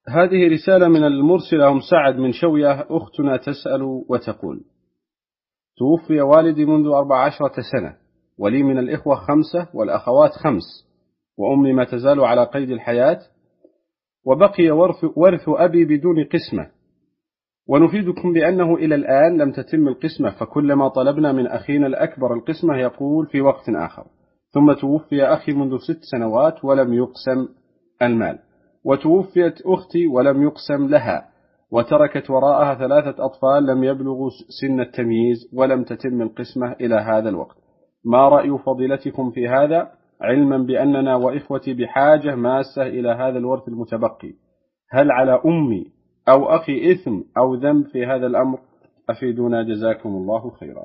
هذه رسالة من المرسلة أم سعد من شوية. أختنا تسأل وتقول: توفي والدي منذ 14 سنة، ولي من الإخوة 5 والأخوات 5، وأمي ما تزال على قيد الحياة، وبقي ورث أبي بدون قسمة، ونفيدكم بأنه إلى الآن لم تتم القسمة، فكلما طلبنا من أخينا الأكبر القسمة يقول في وقت آخر. ثم توفي أخي منذ 6 سنوات ولم يقسم المال، وتوفيت أختي ولم يقسم لها، وتركت وراءها 3 أطفال لم يبلغوا سن التمييز ولم تتم القسمة إلى هذا الوقت. ما رأي فضيلتكم في هذا، علما بأننا وإخوتي بحاجة ماسة إلى هذا الورث المتبقي؟ هل على أمي أو أخي إثم أو ذنب في هذا الأمر؟ أفيدونا جزاكم الله خيرا.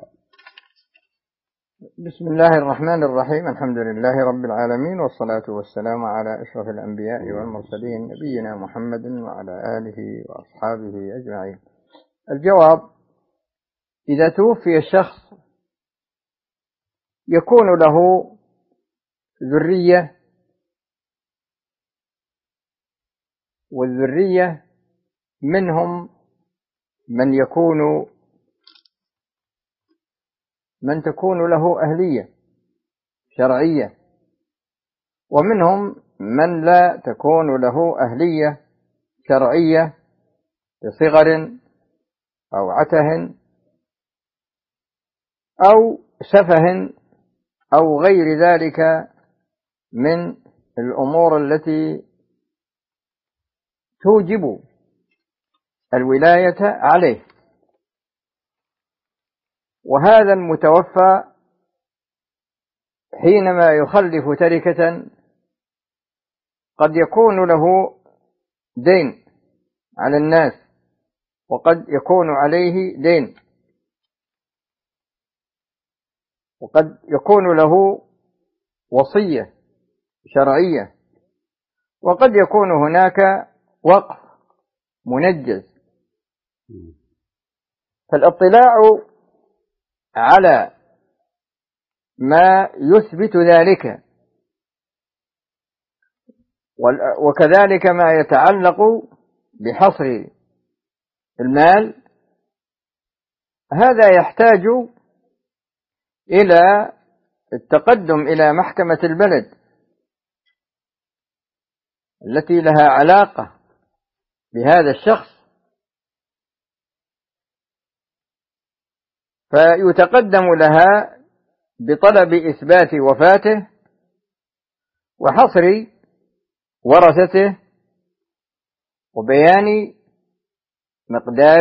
بسم الله الرحمن الرحيم. الحمد لله رب العالمين، والصلاة والسلام على أشرف الأنبياء والمرسلين، نبينا محمد وعلى آله وأصحابه أجمعين. الجواب: إذا توفي الشخص يكون له ذرية، والذرية منهم من تكون له أهلية شرعية، ومنهم من لا تكون له أهلية شرعية بصغر أو عته أو سفه أو غير ذلك من الأمور التي توجب الولاية عليه. وهذا المتوفى حينما يخلف تركة قد يكون له دين على الناس، وقد يكون عليه دين، وقد يكون له وصية شرعية، وقد يكون هناك وقف منجز. فالاطلاع على ما يثبت ذلك، وكذلك ما يتعلق بحصر المال، هذا يحتاج إلى التقدم إلى محكمة البلد التي لها علاقة بهذا الشخص، فيتقدم لها بطلب إثبات وفاته وحصر ورثته وبيان مقدار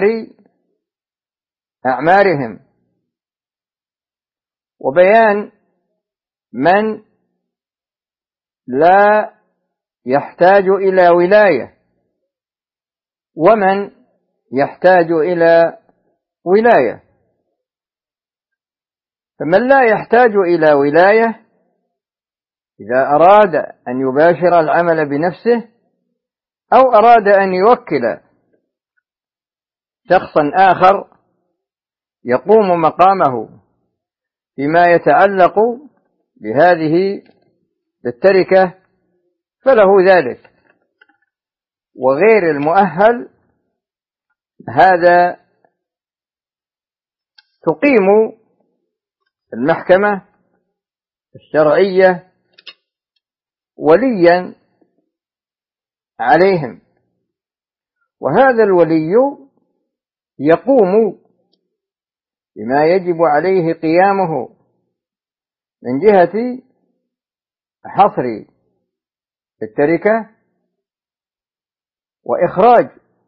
أعمارهم وبيان من لا يحتاج إلى ولاية ومن يحتاج إلى ولاية. فمن لا يحتاج إلى ولاية إذا أراد أن يباشر العمل بنفسه أو أراد أن يوكل شخصا آخر يقوم مقامه فيما يتعلق بهذه التركة فله ذلك. وغير المؤهل هذا تقيم المحكمة الشرعية وليا عليهم، وهذا الولي يقوم بما يجب عليه قيامه من جهة حصر التركة وإخراج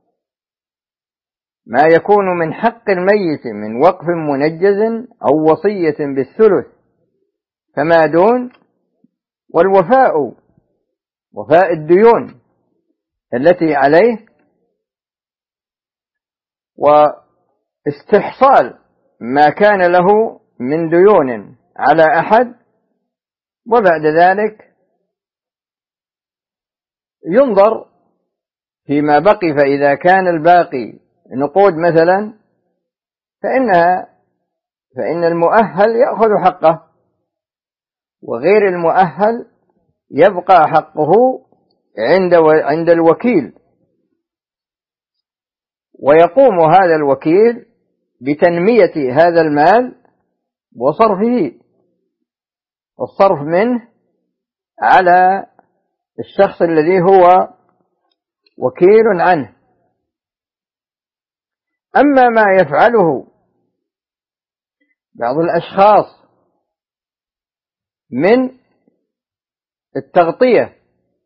ما يكون من حق الميت من وقف منجز أو وصية بالثلث فما دون، وفاء الديون التي عليه، واستحصال ما كان له من ديون على أحد. وبعد ذلك ينظر فيما بقي، فإذا كان الباقي نقود مثلا فإن المؤهل يأخذ حقه، وغير المؤهل يبقى حقه عند الوكيل ويقوم هذا الوكيل بتنمية هذا المال وصرفه، والصرف منه على الشخص الذي هو وكيل عنه. أما ما يفعله بعض الأشخاص من التغطية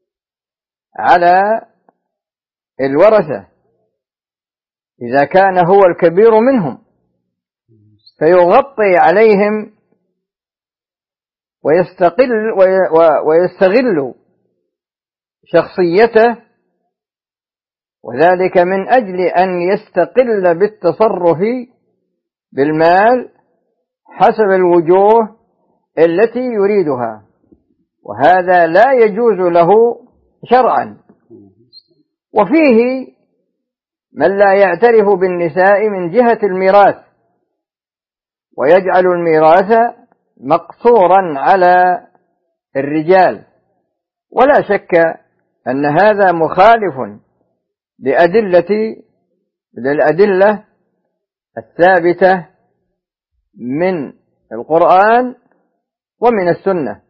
على الورثة إذا كان هو الكبير منهم، فيغطي عليهم ويستغل شخصيته، وذلك من أجل أن يستقل بالتصرف بالمال حسب الوجوه التي يريدها، وهذا لا يجوز له شرعا. وفيه من لا يعترف بالنساء من جهة الميراث، ويجعل الميراث مقصورا على الرجال، ولا شك أن هذا مخالف للأدلة الثابتة من القرآن ومن السنة.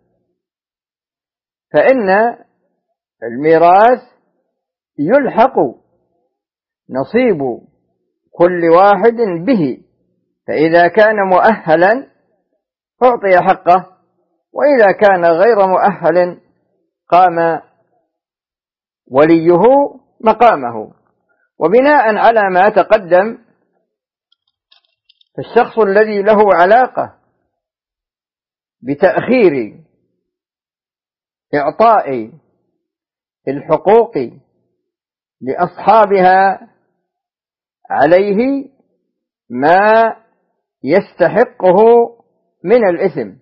فإن الميراث يلحق نصيب كل واحد به، فإذا كان مؤهلا أعطي حقه، وإذا كان غير مؤهل قام وليه مقامه. وبناء على ما تقدم، فالشخص الذي له علاقة بتأخير إعطاء الحقوق لأصحابها عليه ما يستحقه من الإثم.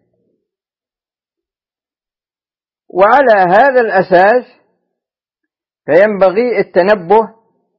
وعلى هذا الأساس فينبغي التنبه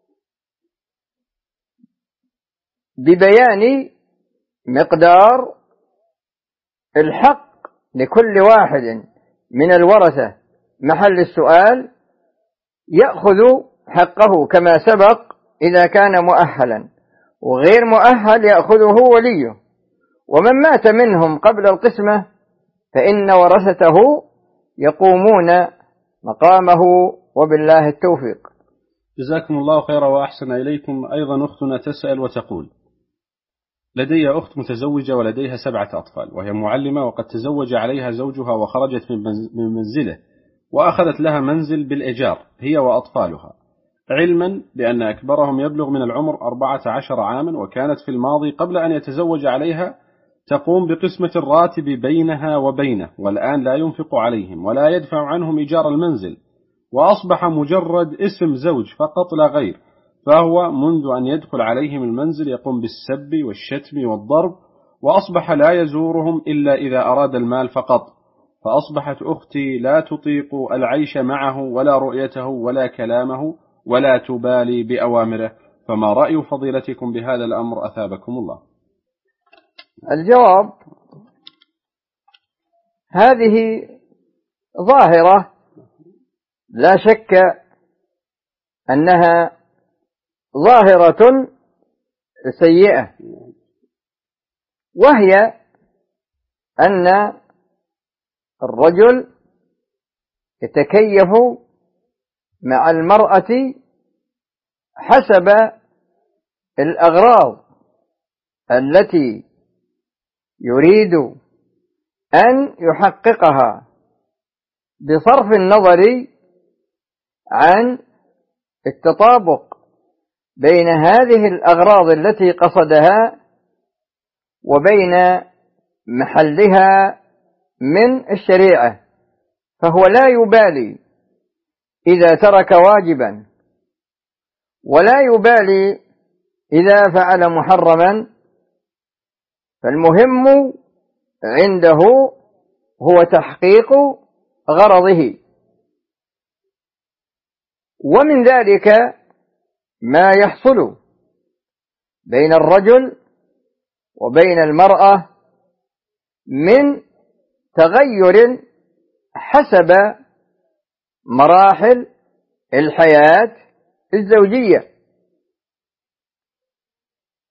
ببيان مقدار الحق لكل واحد من الورثة محل السؤال، يأخذ حقه كما سبق إذا كان مؤهلا، وغير مؤهل يأخذه وليه. ومن مات منهم قبل القسمة فإن ورثته يقومون مقامه، وبالله التوفيق. جزاكم الله خيرا وأحسن إليكم. أيضا أختنا تسأل وتقول: لدي أخت متزوجة ولديها 7 أطفال، وهي معلمة، وقد تزوج عليها زوجها وخرجت من منزله، وأخذت لها منزل بالإيجار هي وأطفالها، علما بأن أكبرهم يبلغ من العمر 14 عاما، وكانت في الماضي قبل أن يتزوج عليها تقوم بقسمة الراتب بينها وبينه، والآن لا ينفق عليهم ولا يدفع عنهم إيجار المنزل، وأصبح مجرد اسم زوج فقط لا غير، فهو منذ أن يدخل عليهم المنزل يقوم بالسب والشتم والضرب، وأصبح لا يزورهم إلا إذا أراد المال فقط، فأصبحت أختي لا تطيق العيش معه ولا رؤيته ولا كلامه ولا تبالي بأوامره، فما رأي فضيلتكم بهذا الأمر أثابكم الله؟ الجواب: هذه ظاهرة لا شك أنها ظاهرة سيئة، وهي أن الرجل يتكيف مع المرأة حسب الأغراض التي يريد أن يحققها، بصرف النظر عن التطابق بين هذه الأغراض التي قصدها وبين محلها من الشريعة. فهو لا يبالي إذا ترك واجبا، ولا يبالي إذا فعل محرما، فالمهم عنده هو تحقيق غرضه. ومن ذلك ما يحصل بين الرجل وبين المرأة من تغير حسب مراحل الحياة الزوجية.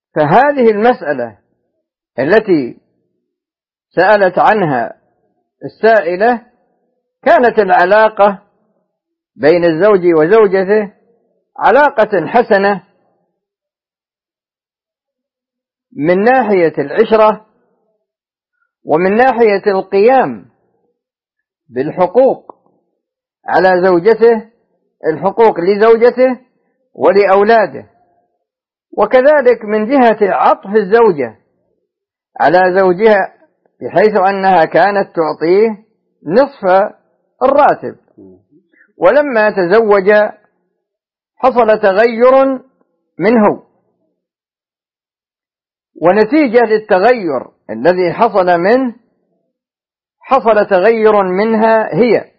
فهذه المسألة التي سألت عنها السائلة كانت العلاقة بين الزوج وزوجته علاقة حسنة من ناحية العشرة ومن ناحية القيام بالحقوق على زوجته، الحقوق لزوجته ولأولاده، وكذلك من جهة عطف الزوجة على زوجها بحيث أنها كانت تعطيه نصف الراتب، ولما تزوج حصل تغير منه، ونتيجة للتغير الذي حصل منه حصل تغير منها هي.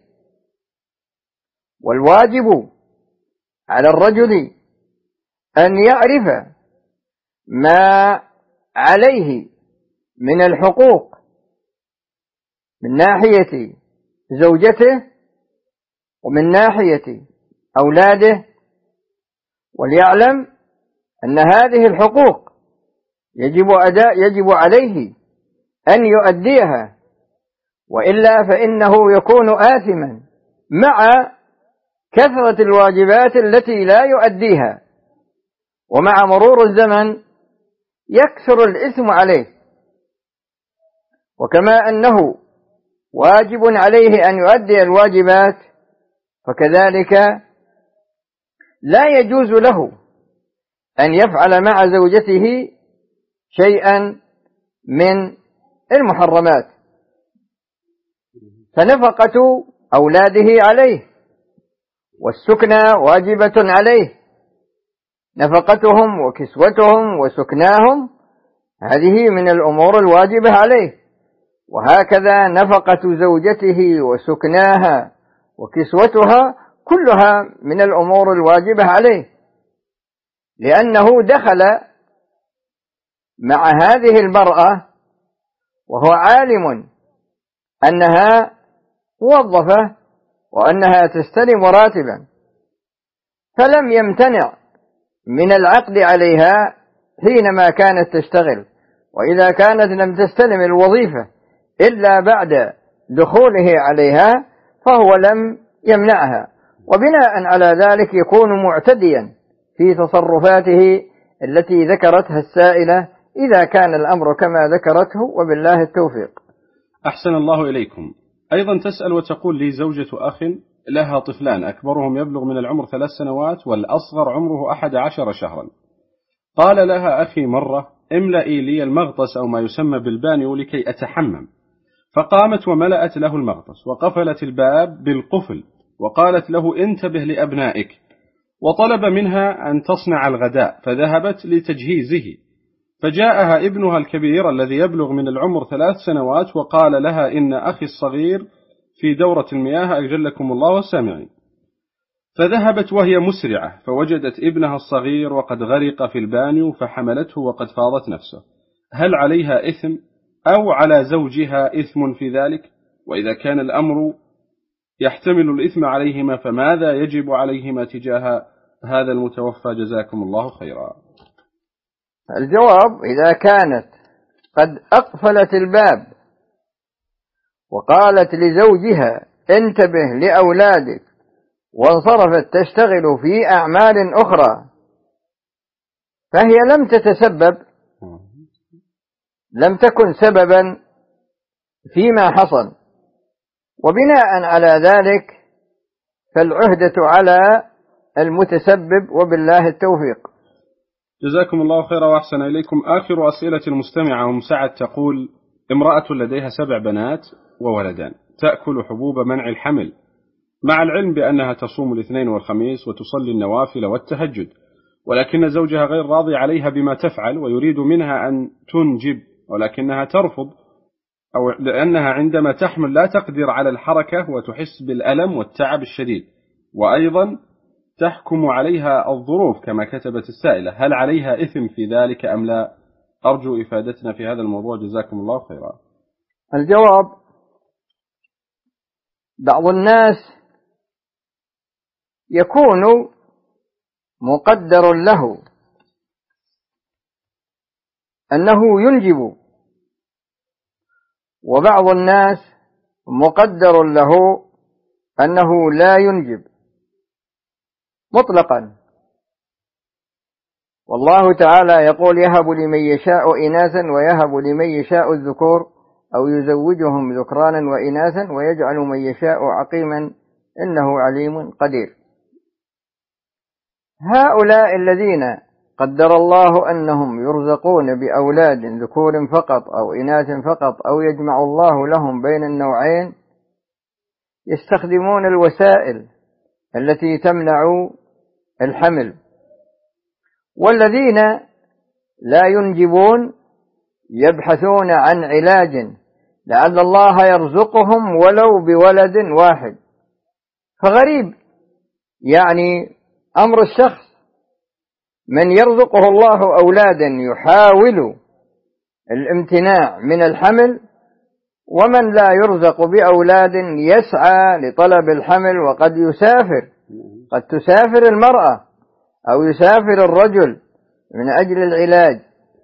والواجب على الرجل أن يعرف ما عليه من الحقوق من ناحية زوجته ومن ناحية أولاده، وليعلم أن هذه الحقوق يجب عليه أن يؤديها، وإلا فإنه يكون آثما مع كثرة الواجبات التي لا يؤديها، ومع مرور الزمن يكثر الإثم عليه. وكما أنه واجب عليه أن يؤدي الواجبات، فكذلك لا يجوز له أن يفعل مع زوجته شيئا من المحرمات، فنفقة أولاده عليه، والسكنى واجبة عليه، نفقتهم وكسوتهم وسكناهم هذه من الأمور الواجبة عليه، وهكذا نفقة زوجته وسكناها وكسوتها كلها من الأمور الواجبة عليه، لأنه دخل مع هذه المرأة وهو عالم أنها موظفة وأنها تستلم راتبا، فلم يمتنع من العقد عليها حينما كانت تشتغل، وإذا كانت لم تستلم الوظيفة إلا بعد دخوله عليها فهو لم يمنعها، وبناء على ذلك يكون معتديا في تصرفاته التي ذكرتها السائلة إذا كان الأمر كما ذكرته، وبالله التوفيق. أحسن الله إليكم. أيضا تسأل وتقول لي زوجة أخ لها طفلان، أكبرهم يبلغ من العمر 3 سنوات والأصغر عمره 11 شهرا. قال لها أخي مرة: املئي لي المغطس أو ما يسمى بالبانيو لكي أتحمم، فقامت وملأت له المغطس وقفلت الباب بالقفل وقالت له: انتبه لأبنائك، وطلب منها أن تصنع الغداء، فذهبت لتجهيزه، فجاءها ابنها الكبير الذي يبلغ من العمر 3 سنوات وقال لها: إن أخي الصغير في دورة المياه أجلكم الله والسامعين. فذهبت وهي مسرعة فوجدت ابنها الصغير وقد غرق في البانيو فحملته وقد فاضت نفسه. هل عليها إثم أو على زوجها إثم في ذلك؟ وإذا كان الأمر يحتمل الإثم عليهما فماذا يجب عليهما تجاه هذا المتوفى؟ جزاكم الله خيرا. الجواب: إذا كانت قد أقفلت الباب وقالت لزوجها انتبه لأولادك وانصرفت تشتغل في أعمال أخرى، فهي لم تكن سببا فيما حصل، وبناء على ذلك فالعهدة على المتسبب، وبالله التوفيق. جزاكم الله خيرا وأحسن إليكم. آخر أسئلة المستمعة أم سعد تقول: امرأة لديها 7 بنات وولدان، تأكل حبوب منع الحمل، مع العلم بأنها تصوم الاثنين والخميس وتصلي النوافل والتهجد، ولكن زوجها غير راضي عليها بما تفعل ويريد منها أن تنجب، ولكنها ترفض، أو لأنها عندما تحمل لا تقدر على الحركة وتحس بالألم والتعب الشديد، وأيضا تحكم عليها الظروف كما كتبت السائلة. هل عليها إثم في ذلك أم لا؟ أرجو إفادتنا في هذا الموضوع جزاكم الله خيرا. الجواب: بعض الناس يكون مقدر له أنه ينجب، وبعض الناس مقدر له أنه لا ينجب مطلقا. والله تعالى يقول: يهب لمن يشاء إناثا ويهب لمن يشاء الذكور أو يزوجهم ذكرانا وإناثا ويجعل من يشاء عقيما إنه عليم قدير. هؤلاء الذين قدر الله أنهم يرزقون بأولاد ذكور فقط أو إناث فقط أو يجمع الله لهم بين النوعين يستخدمون الوسائل التي تمنع الحمل، والذين لا ينجبون يبحثون عن علاج لعل الله يرزقهم ولو بولد واحد. فغريب يعني أمر الشخص من يرزقه الله أولادا يحاول الامتناع من الحمل، ومن لا يرزق بأولاد يسعى لطلب الحمل، وقد يسافر، قد تسافر المرأة أو يسافر الرجل من أجل العلاج.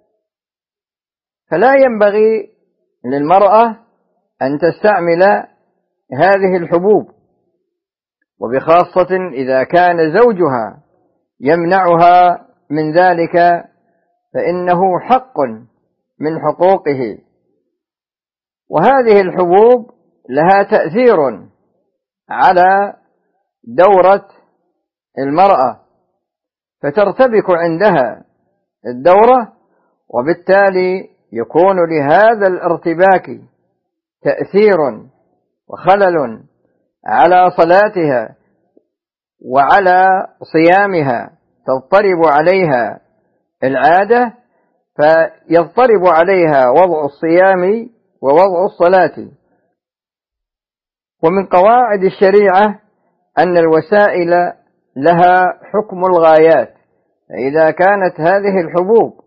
فلا ينبغي للمرأة أن تستعمل هذه الحبوب، وبخاصة إذا كان زوجها يمنعها من ذلك، فإنه حق من حقوقه. وهذه الحبوب لها تأثير على دورة المرأة، فترتبك عندها الدورة، وبالتالي يكون لهذا الارتباك تأثير وخلل على صلاتها وعلى صيامها، تضطرب عليها العادة، فيضطرب عليها وضع الصيام ووضع الصلاة. ومن قواعد الشريعة أن الوسائل لها حكم الغايات، فإذا كانت هذه الحبوب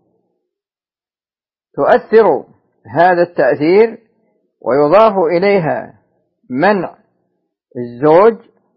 تؤثر هذا التأثير ويضاف إليها منع الزوج،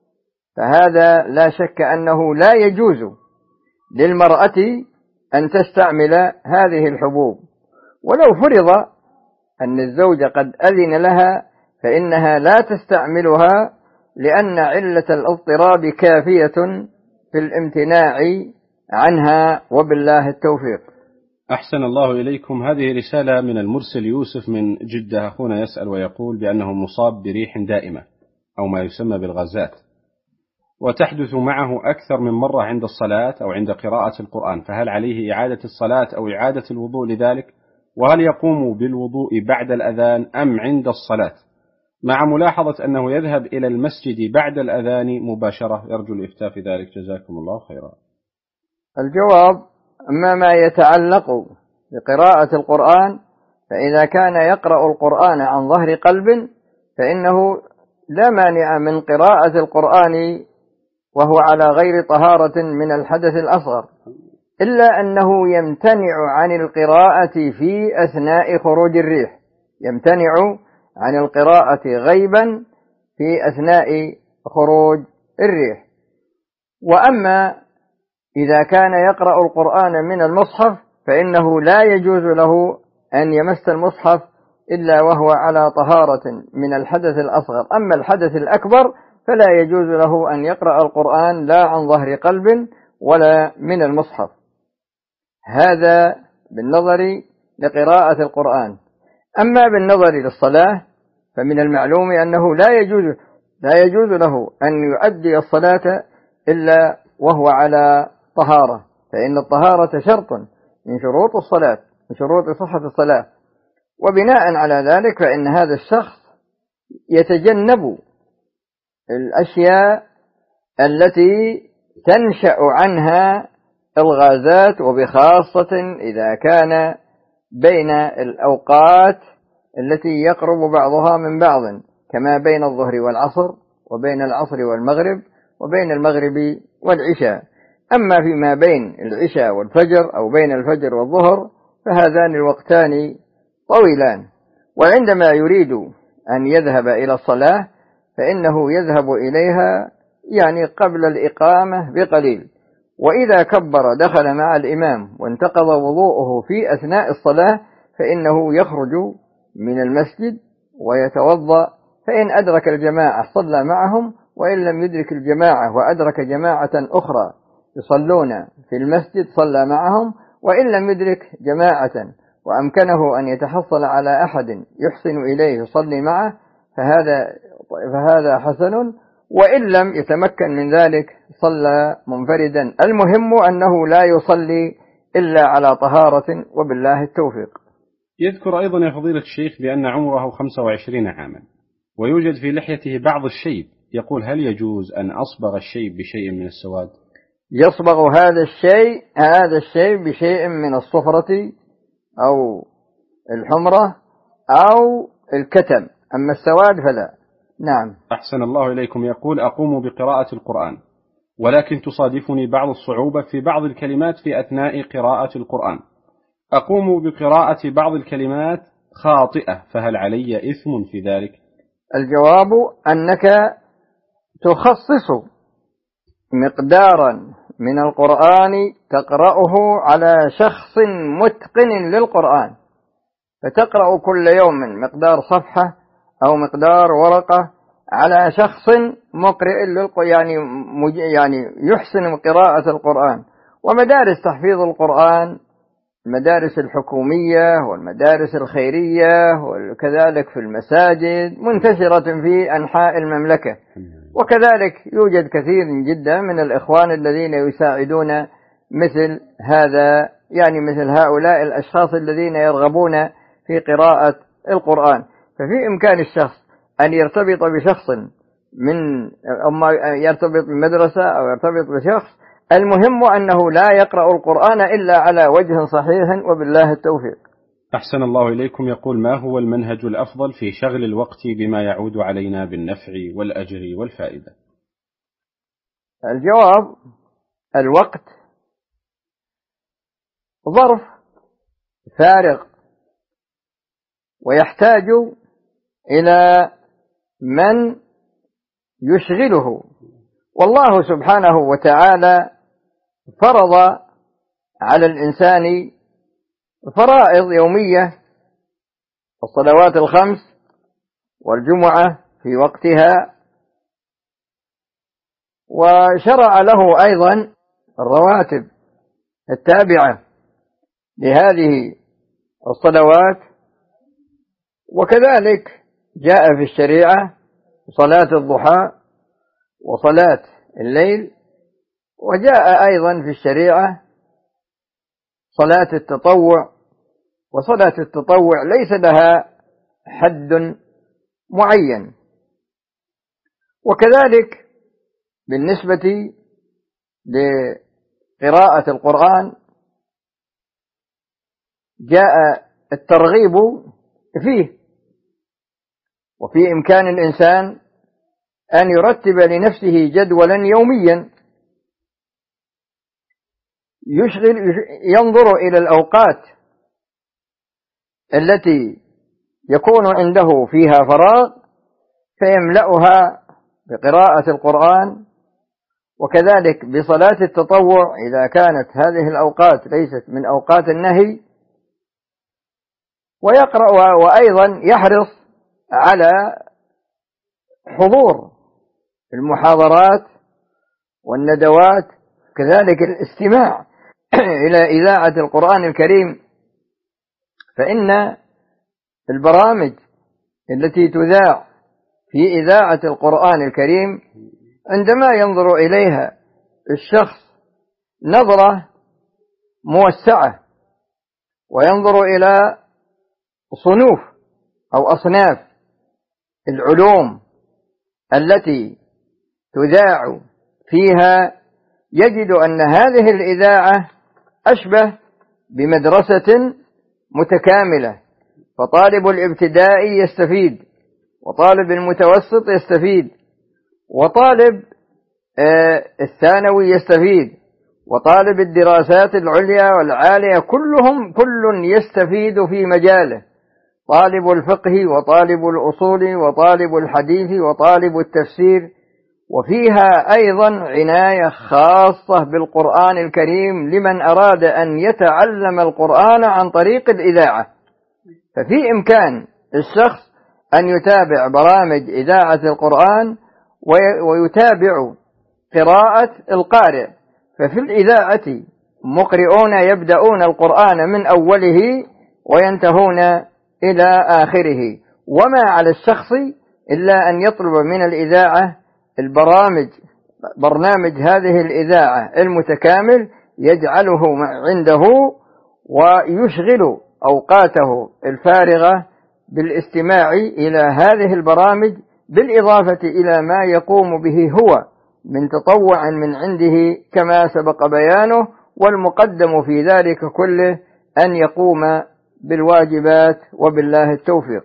فهذا لا شك أنه لا يجوز للمرأة أن تستعمل هذه الحبوب. ولو فرض أن الزوج قد أذن لها فإنها لا تستعملها، لأن علة الاضطراب كافية في الامتناع عنها، وبالله التوفيق. أحسن الله إليكم. هذه رسالة من المرسل يوسف من جدة. أخونا يسأل ويقول بأنه مصاب بريح دائمة أو ما يسمى بالغازات، وتحدث معه أكثر من مرة عند الصلاة أو عند قراءة القرآن، فهل عليه إعادة الصلاة أو إعادة الوضوء لذلك؟ وهل يقوم بالوضوء بعد الأذان أم عند الصلاة؟ مع ملاحظة أنه يذهب إلى المسجد بعد الأذان مباشرة. يرجو الإفتاء في ذلك، جزاكم الله خيرا. الجواب: أما ما يتعلق بقراءة القرآن، فإذا كان يقرأ القرآن عن ظهر قلب فإنه لا مانع من قراءة القرآن وهو على غير طهارة من الحدث الأصغر، إلا أنه يمتنع عن القراءة في أثناء خروج الريح، يمتنع عن القراءة غيبا في أثناء خروج الريح. وأما إذا كان يقرأ القرآن من المصحف فإنه لا يجوز له أن يمس المصحف إلا وهو على طهارة من الحدث الأصغر. أما الحدث الأكبر فلا يجوز له أن يقرأ القرآن لا عن ظهر قلب ولا من المصحف. هذا بالنظر لقراءة القرآن. أما بالنظر للصلاة فمن المعلوم أنه لا يجوز له أن يؤدي الصلاة إلا وهو على طهارة، فإن الطهارة شرط من شروط الصلاة، من شروط صحة الصلاة. وبناء على ذلك فإن هذا الشخص يتجنب الأشياء التي تنشأ عنها الغازات، وبخاصة إذا كان بين الأوقات التي يقرب بعضها من بعض، كما بين الظهر والعصر، وبين العصر والمغرب، وبين المغرب والعشاء. أما فيما بين العشاء والفجر أو بين الفجر والظهر فهذان الوقتان طويلان. وعندما يريد أن يذهب إلى الصلاة فإنه يذهب إليها يعني قبل الإقامة بقليل، وإذا كبر دخل مع الإمام وانتقض وضوءه في أثناء الصلاة فإنه يخرج من المسجد ويتوضأ، فإن أدرك الجماعة صلى معهم، وإن لم يدرك الجماعة وأدرك جماعة أخرى يصلون في المسجد صلى معهم، وإن لم يدرك جماعة وأمكنه أن يتحصل على أحد يحسن إليه يصلي معه فهذا حسن، وإن لم يتمكن من ذلك صلى منفردا. المهم أنه لا يصلي إلا على طهارة، وبالله التوفيق. يذكر أيضا يا فضيلة الشيخ بأن عمره 25 عاما ويوجد في لحيته بعض الشيب، يقول هل يجوز أن أصبغ الشيب بشيء من السواد؟ يصبغ هذا الشيء بشيء من الصفرة أو الحمرة أو الكتم، أما السواد فلا. نعم. أحسن الله إليكم. يقول أقوم بقراءة القرآن ولكن تصادفني بعض الصعوبة في بعض الكلمات في أثناء قراءة القرآن، أقوم بقراءة بعض الكلمات خاطئة، فهل علي إثم في ذلك؟ الجواب أنك تخصص مقدارا من القرآن تقرأه على شخص متقن للقرآن، فتقرأ كل يوم مقدار صفحة أو مقدار ورقة على شخص مقرئ يعني يحسن قراءة القرآن. ومدارس تحفيظ القرآن المدارس الحكومية والمدارس الخيرية وكذلك في المساجد منتشرة في أنحاء المملكة، وكذلك يوجد كثير جدا من الإخوان الذين يساعدون مثل هؤلاء الأشخاص الذين يرغبون في قراءة القرآن. ففي إمكان الشخص أن يرتبط بشخص يرتبط بمدرسة أو يرتبط بشخص، المهم أنه لا يقرأ القرآن إلا على وجه صحيح، وبالله التوفيق. أحسن الله إليكم. يقول ما هو المنهج الأفضل في شغل الوقت بما يعود علينا بالنفع والأجر والفائدة؟ الجواب الوقت ظرف فارغ ويحتاج إلى من يشغله، والله سبحانه وتعالى فرض على الإنسان فرائض يومية، الصلوات الخمس والجمعة في وقتها، وشرع له أيضا الرواتب التابعة لهذه الصلوات، وكذلك جاء في الشريعة صلاة الضحى وصلاة الليل، وجاء أيضا في الشريعة صلاة التطوع، وصلاة التطوع ليس لها حد معين. وكذلك بالنسبة لقراءة القرآن جاء الترغيب فيه، وفي إمكان الإنسان أن يرتب لنفسه جدولا يوميا ينظر إلى الأوقات التي يكون عنده فيها فراغ فيملأها بقراءة القرآن، وكذلك بصلاة التطوع إذا كانت هذه الأوقات ليست من أوقات النهي، ويقرأ وأيضا يحرص على حضور المحاضرات والندوات، كذلك الاستماع إلى إذاعة القرآن الكريم، فإن البرامج التي تذاع في إذاعة القرآن الكريم عندما ينظر إليها الشخص نظرة موسعة وينظر إلى صنوف أو أصناف العلوم التي تذاع فيها، يجد أن هذه الإذاعة أشبه بمدرسة متكاملة، فطالب الابتدائي يستفيد، وطالب المتوسط يستفيد، وطالب الثانوي يستفيد، وطالب الدراسات العليا والعالية كل يستفيد في مجاله، طالب الفقه وطالب الأصول وطالب الحديث وطالب التفسير وفيها أيضا عناية خاصة بالقرآن الكريم لمن أراد أن يتعلم القرآن عن طريق الإذاعة. ففي إمكان الشخص أن يتابع برامج إذاعة القرآن ويتابع قراءة القارئ. ففي الإذاعة مقرئون يبدأون القرآن من أوله وينتهون إلى آخره، وما على الشخص إلا أن يطلب من الإذاعة برنامج هذه الإذاعة المتكامل يجعله عنده ويشغل أوقاته الفارغة بالاستماع إلى هذه البرامج، بالإضافة إلى ما يقوم به هو من تطوع من عنده كما سبق بيانه. والمقدم في ذلك كله أن يقوم بالواجبات، وبالله التوفيق.